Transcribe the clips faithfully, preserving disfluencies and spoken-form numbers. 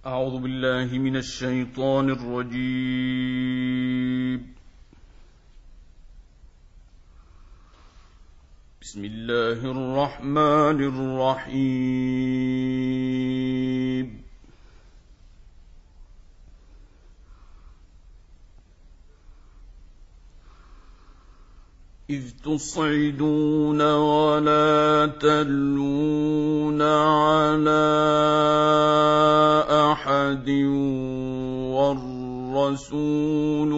أعوذ بالله من الشيطان الرجيم. بسم الله الرحمن الرحيم. إذ تصعدون ولا تلوون على أحد والرسول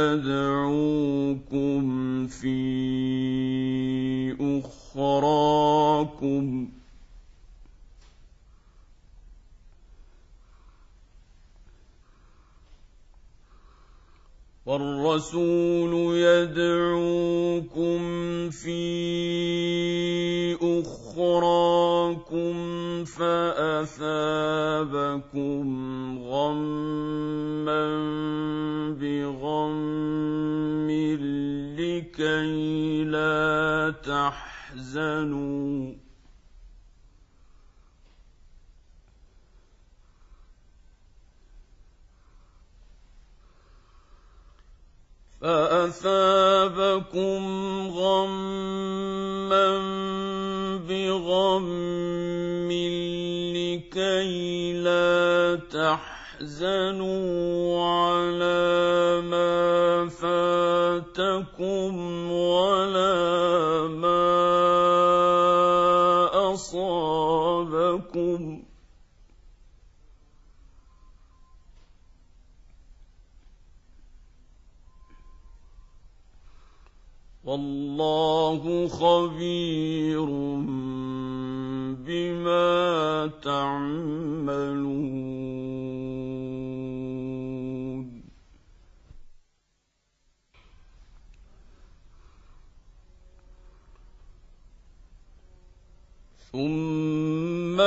يدعوكم في أخراكم والرسول يدعوكم في أخراكم فأثابكم غما بغم لكي لا تحزنوا فأثابكم غما بغم لكي لا تحزنوا على ما فاتكم ولا ما أصابكم والله خبير بما تعملون. ثم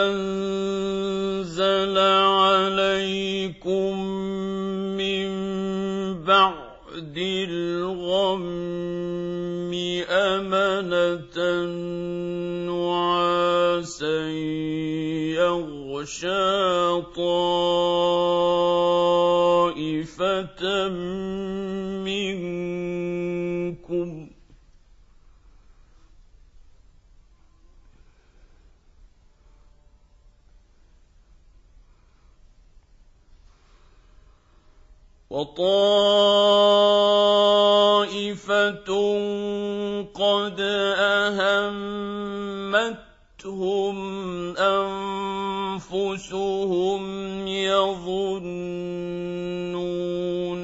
أنزل عليكم من بعد الغم أمنة نعاسا يغشى طائفة منكم وطائفة قد أهمتهم أنفسهم يظنون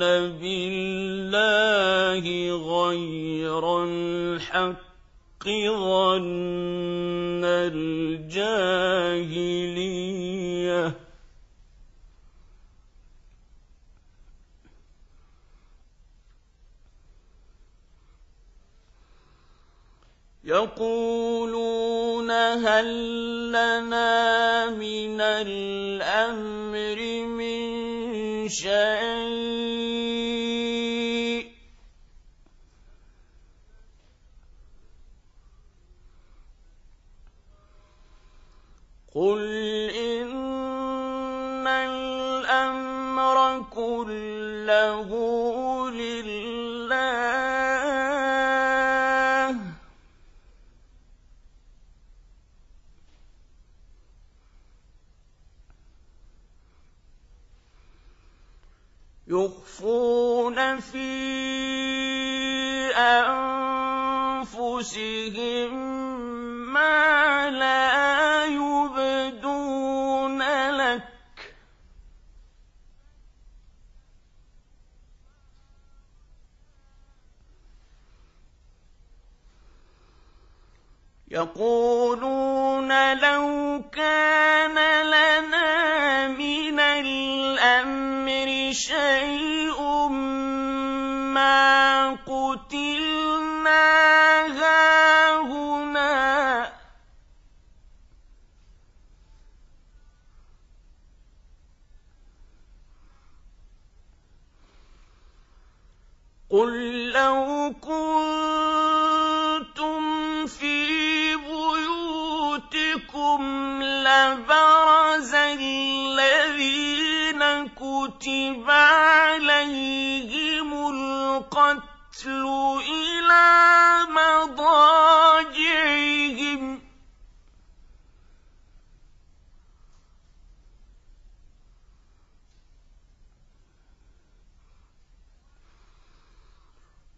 بالله غير الحق ظن الجاهلية يقولون هل لنا من الأمر من شيء قل إن الأمر كله لله يخفون في أنفسهم ما لا يبدون لك يقولون لو كان لنا من الأمر شيء ما قتلنا هاهنا قل لو كنتم في بيوتكم لبرز الذين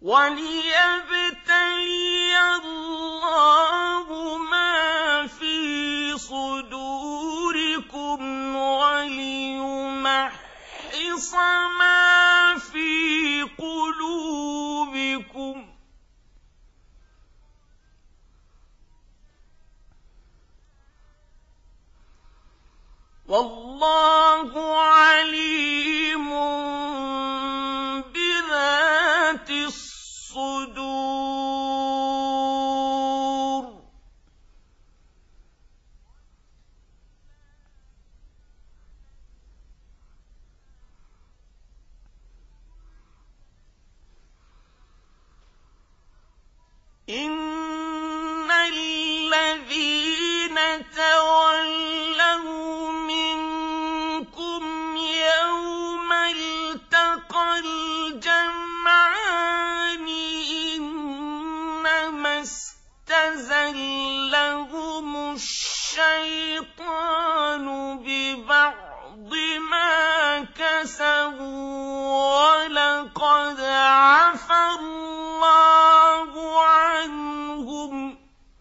وَلِيَبْتَلِيَ اللَّهُ مَا فِي صُدُورِكُمْ وَلِيُمَحِّصَ مَا فِي قُلُوبِكُمْ ۗ وَاللَّهُ عَلِيمٌ بِذَاتِ الصُّدُورِ. إِنَّ الَّذِينَ تَوَلَّوْا مِنكُمْ يَوْمَ الْتَقَى الْجَمْعَانِ إِنَّمَا اسْتَزَلَّهُمُ الشَّيْطَانُ بِبَعْضِ مَا كَسَبُوا وَلَقَدْ عَفَا اللَّهُ عَنْهُمْ ۗ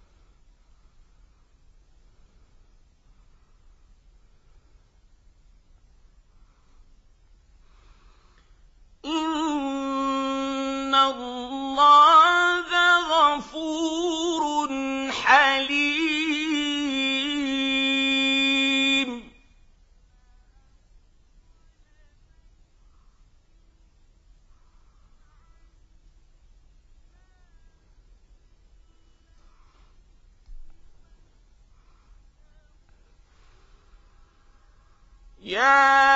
إِنَّ اللَّهَ غَفُورٌ حَلِيمٌ. يَا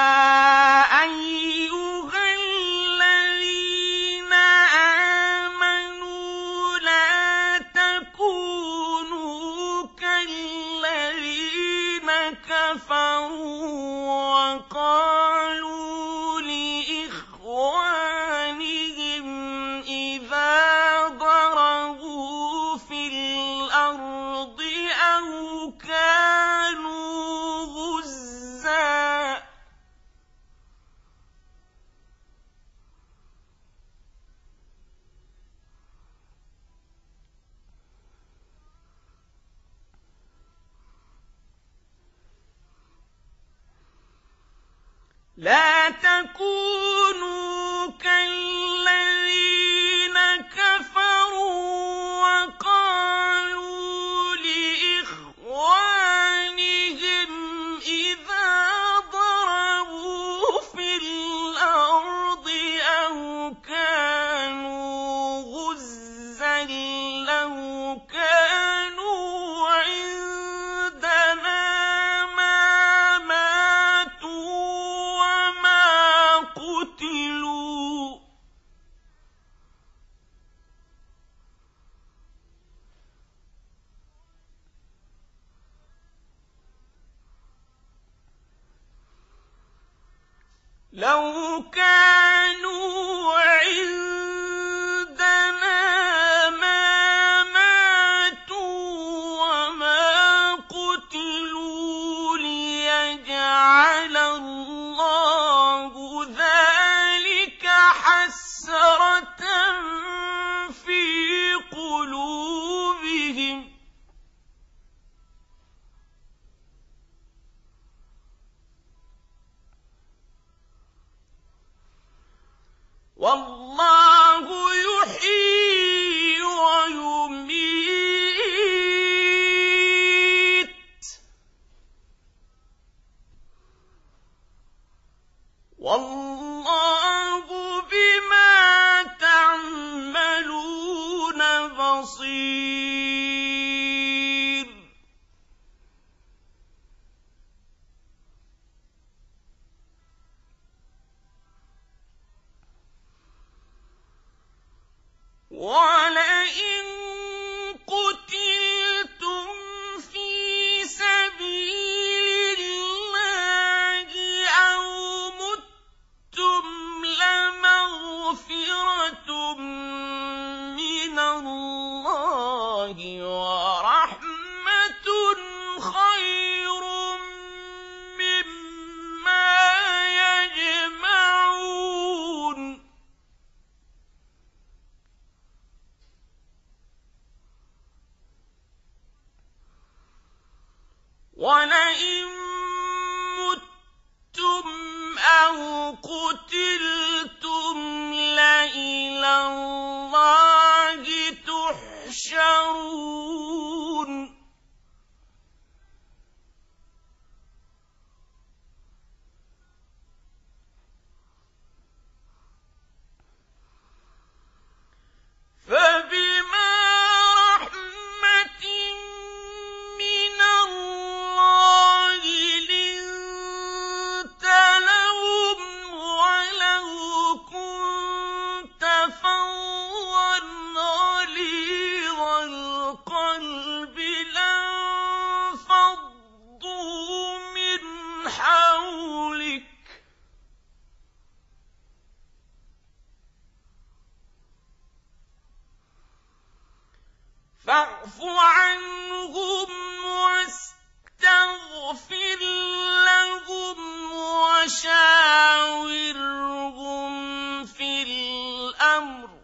أَيُّهَا الَّذِينَ آمَنُوا لَا تَكُونُوا كَالَّذِينَ كَفَرُوا وَقَالُوا لِإِخْوَانِهِمْ إِذَا ضَرَبُوا فِي الْأَرْضِ أَوْ كَانُوا غُزًّى لا تكونوا كالذين كفروا وقالوا لإخوانهم إذا ضربوا في الأرض أو كانوا غزا لو كانوا عندنا ما ماتوا وما قتلوا لو كانوا عندنا ما ماتوا وما قتلوا ليجعل الله ذلك حسرة في قلوبهم والله يحيي ويميت والله بما تعملون بصير. وَلَئِن قُتِلْتُمْ فِي سَبِيلِ اللَّهِ أَوْ مُتُّمْ وَلَئِن مُّتُّمْ أَوْ قُتِلْتُمْ لَإِلَى اللَّهِ تُحْشَرُونَ فَبِمَا رَحْمَةٍ مِّنَ اللَّهِ لِنتَ لَهُمْ وَلَوْ كُنتَ فَظًّا غَلِيظَ الْقَلْبِ لَانفَضُّوا مِنْ حَوْلِكَ فَاعْفُ عَنْهُمْ وَاسْتَغْفِرْ لَهُمْ وَشَاوِرْهُمْ فِي الْأَمْرِ ۖ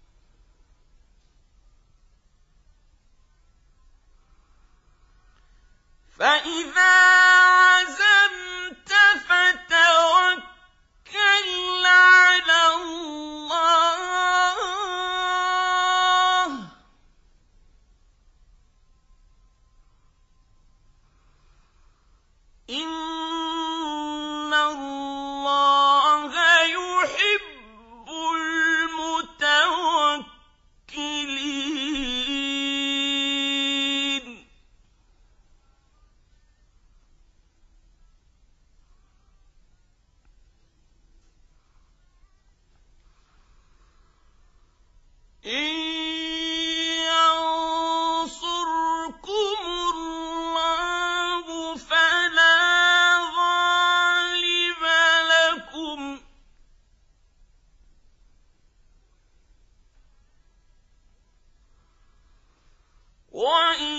فَإِذَا عَزَمْتَ فَتَوَكَّلْ عَلَى اللَّهِ ۚ إِنَّ اللَّهَ يُحِبُّ الْمُتَوَكِّلِينَ إِن يَنصُرْكُمُ اللَّهُ فَلَا غَالِبَ لَكُمْ ۖ وَإِن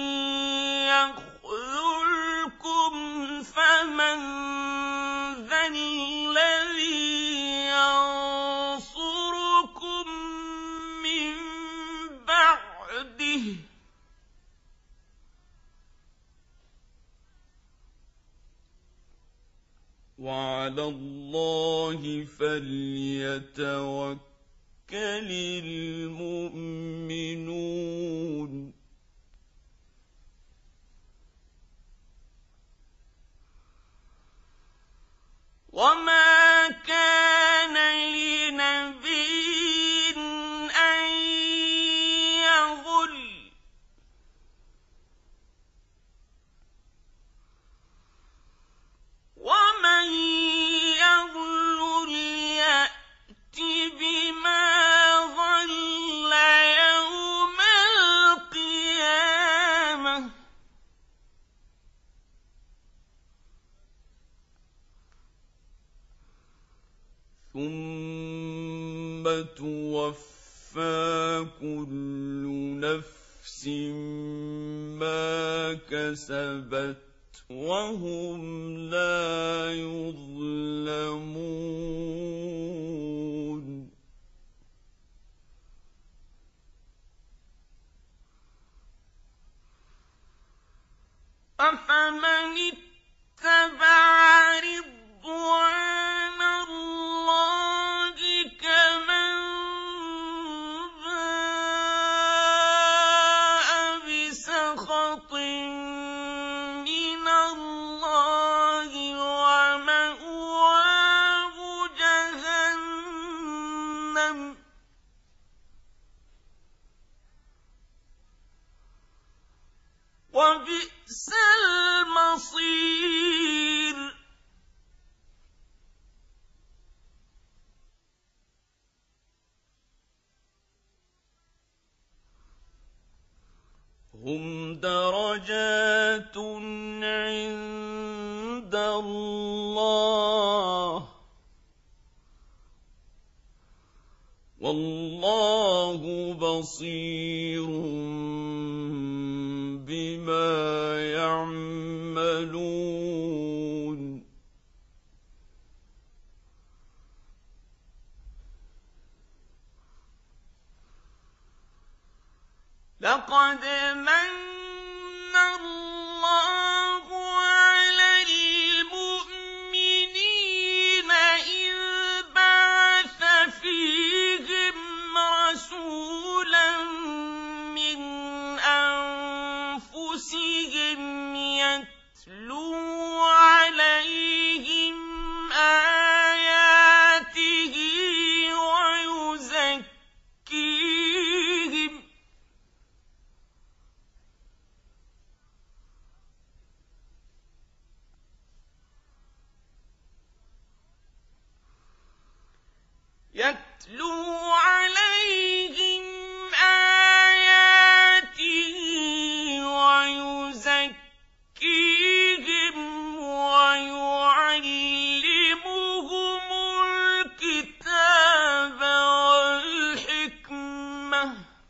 يَخْذُلْكُمْ فَمَن ذَا الَّذِي يَنصُرُكُم مِّن بَعْدِهِ ۗ وَعَلَى اللَّهِ فَلْيَتَوَكَّلِ الْمُؤْمِنُونَ وَمَا كَانَ لِنَبِيٍّ أَن يَغُلَّ ۚ وَمَن يَغْلُلْ يَأْتِ بِمَا غَلَّ يَوْمَ الْقِيَامَةِ ۚ ثُمَّ تُوَفَّىٰ كُلُّ نَفْسٍ مَّا كَسَبَتْ وَهُمْ لَا يُظْلَمُونَ أَفَمَنِ اتَّبَعَ رِضْوَانَ اللَّهِ كَمَن بَاءَ بِسَخَطٍ مِّنَ اللَّهِ وَمَأْوَاهُ جَهَنَّمُ ۖ وَبِئْسَ الْمَصِيرُ هُمْ دَرَجَاتٌ عِندَ اللَّهِ ۗ وَاللَّهُ بَصِيرٌ بِمَا يَعْمَلُونَ لَقَدْ مَنَّ اللَّهُ يَتْلُو عَلَيْهِمْ آيَاتِهِ وَيُزَكِّيهِمْ يَتْلُو عَلَيْهِمْ آيَاتِهِ وَيُزَكِّيهِمْ وَيُعَلِّمُهُمُ الْكِتَابَ وَالْحِكْمَةَ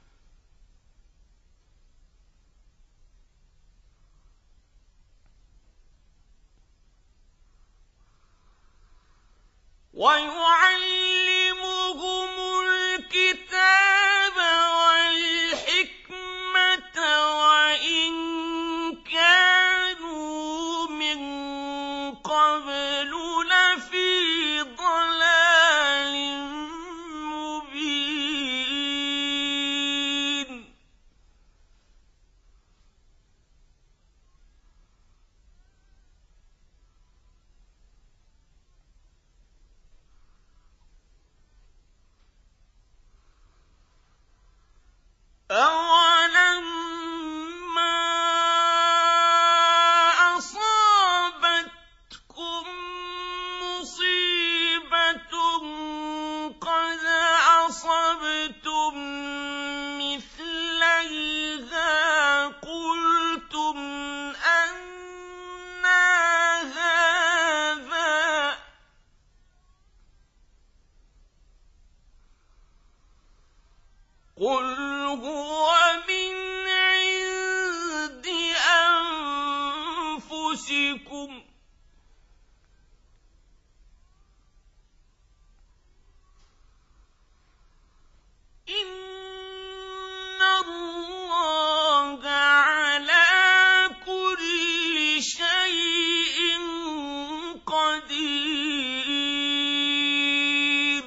وَيُعَلِّمُهُمُ الْكِتَابَ وَالْحِكْمَةَ وَإِن كَانُوا مِن قَبْلُ لَفِي ضَلَالٍ مُّبِينٍ أَوَلَمَّا أَصَابَتْكُم مُّصِيبَةٌ قَدْ أَصَبْتُم مِّثْلَيْهَا قُلْتُمْ أَنَّىٰ هَٰذَا ۖ قُلْ هُوَ مِنْ عِندِ أَنفُسِكُمْ ۗ إِنَّ اللَّهَ عَلَىٰ كُلِّ شَيْءٍ قَدِيرٌ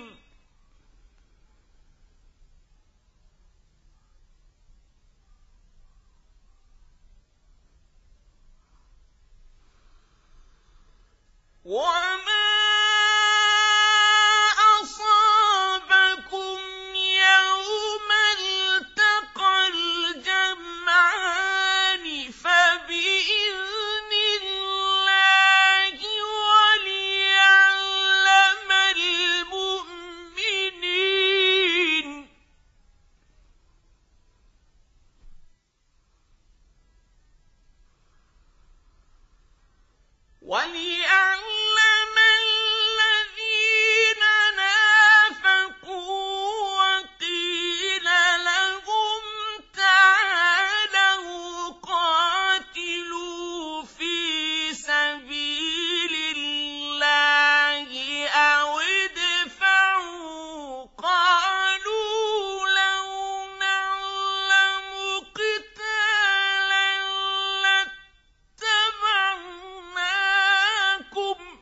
وَمَا أَصَابَكُمْ يَوْمَ الْتَقَى الْجَمْعَانِ فَبِإِذْنِ اللَّهِ وَلِيَعْلَمَ الْمُؤْمِنِينَ وَلِيَعْلَمَ الَّذِينَ نَافَقُوا وَقِيلَ لَهُمْ تَعَالَوْا قَاتِلُوا فِي سَبِيلِ اللَّهِ أَوِ ادْفَعُوا ۖ قَالُوا لَوْ نَعْلَمُ قِتَالًا لَّاتَّبَعْنَاكُمْ ۗ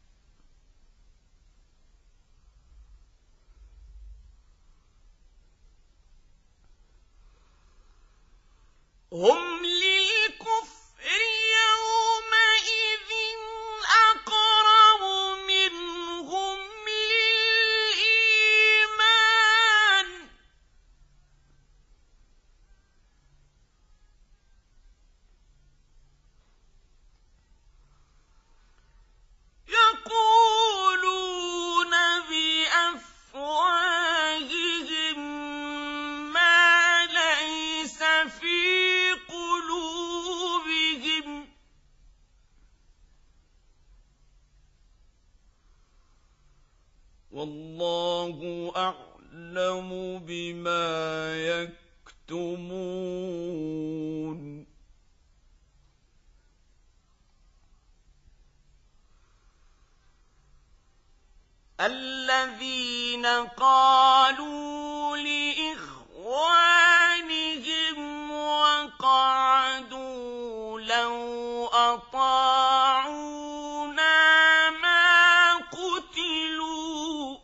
هُمْ لِلْكُفْرِ يَوْمَئِذٍ أَقْرَبُ مِنْهُمْ لِلْإِيمَانِ ۚ يَقُولُونَ بِأَفْوَاهِهِم مَّا لَيْسَ فِي قُلُوبِهِمْ ۗ وَاللَّهُ أَعْلَمُ بِمَا يَكْتُمُونَ الَّذِينَ قَالُوا لِإِخْوَانِهِمْ وَقَعَدُوا لَوْ أَطَاعُونَا مَا قُتِلُوا ۗ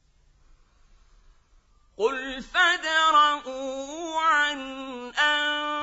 قُلْ فَادْرَءُوا عَنْ أَنفُسِكُمُ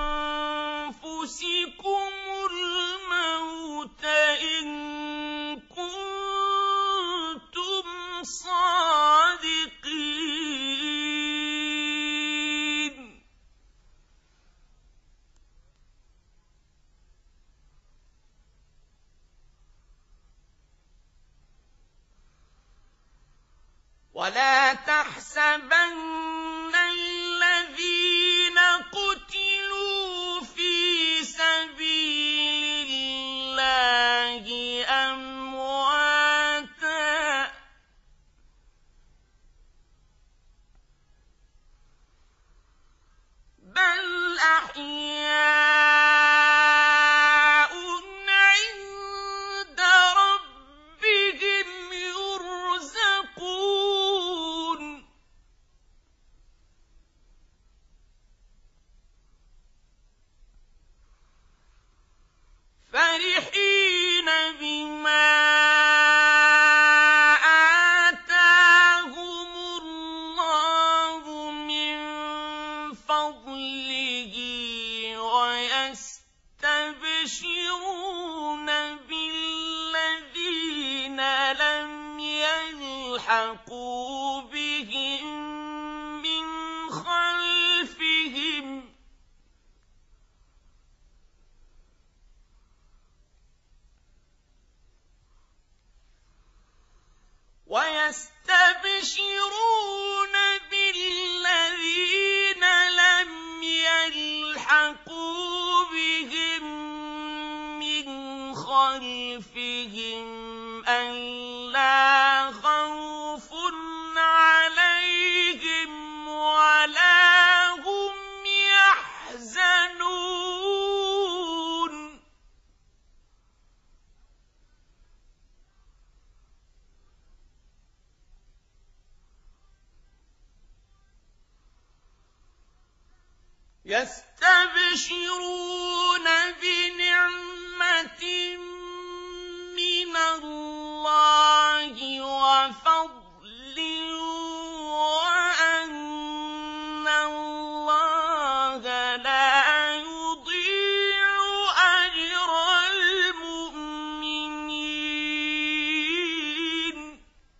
ولا تحسبن الذين قتلوا في سبيل الله أمواتا بل أحياء عند ربهم يرزقون فرحين بما آتاهم الله من فضله ويستبشرون بالذين لم يلحقوا بهم من خلفهم ويستبشرون بالذين لم يلحقوا بهم من خلفهم ألا خوف عليهم ولا هم يحزنون يستبشرون بنعمة من الله وفضل وأن الله لا يضيع أجر المؤمنين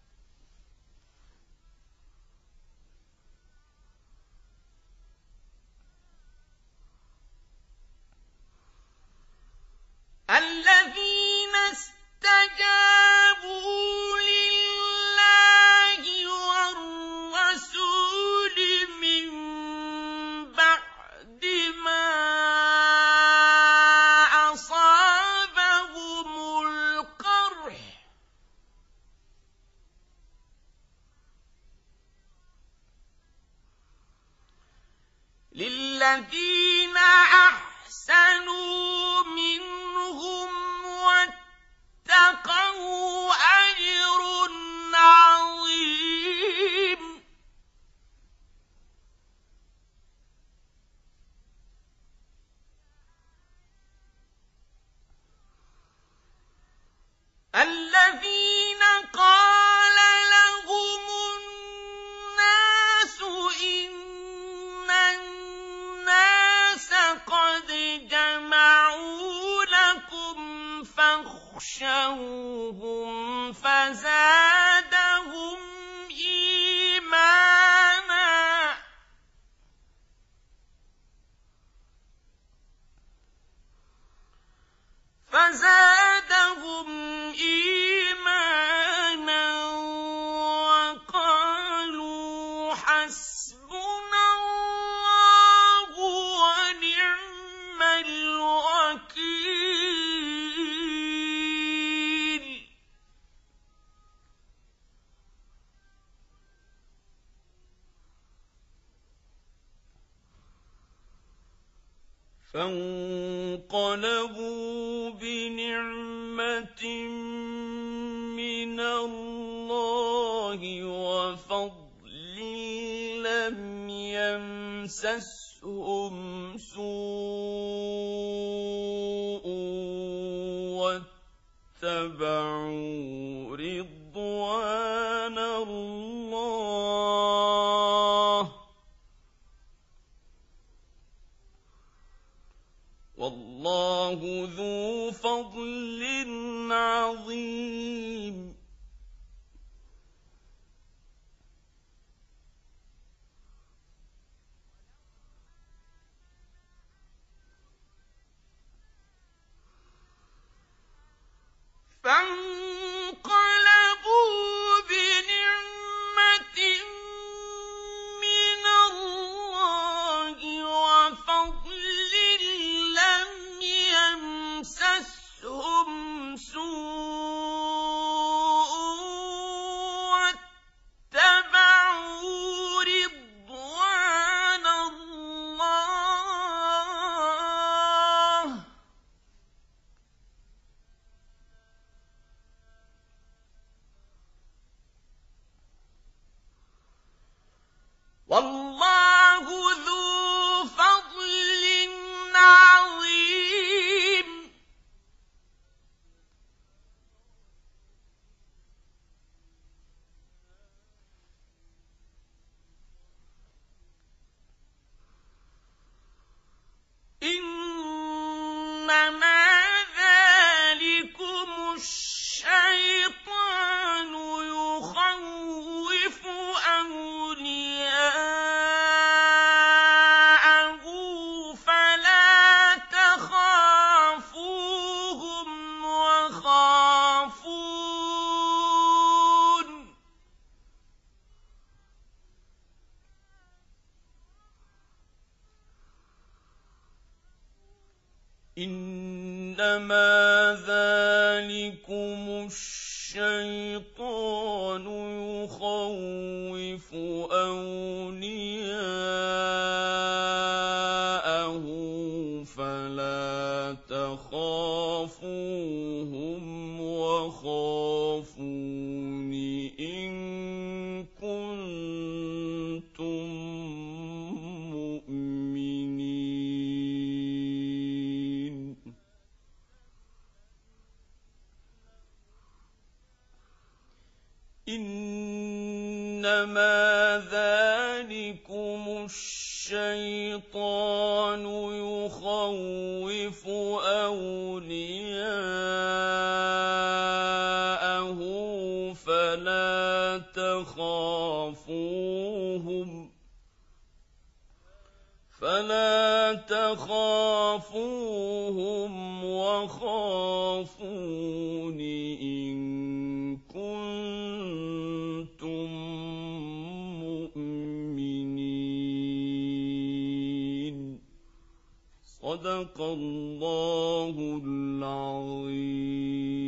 الذين استجابوا لله والرسول من بعد ما أصابهم القرح للذين أحسنوا منهم واتقوا أجر عظيم الذين قال لهم الناس إن الناس قد جمعوا لكم فاخشوهم فزادهم إيمانا فزادهم إيمانا وقالوا حسبنا الله ونعم الوكيل فانقلبوا بنعمة من الله وفضل لم يمسسهم سوء واتبعوا رضوان الله والله ذو فضل عظيم فانقلبوا بنعمة إنما ذلكم الشيطان يخوف أولياءه فلا تخافوهم وخافون إنما ذلكم الشيطان يخوف أولياءه فلا تخافوهم وخافون إن كنتم مؤمنين إنما ذلكم الشيطان يخوف أولياءه فلا تخافوهم فلا تخافوهم وخافون إن كنتم مؤمنين صدق الله العظيم.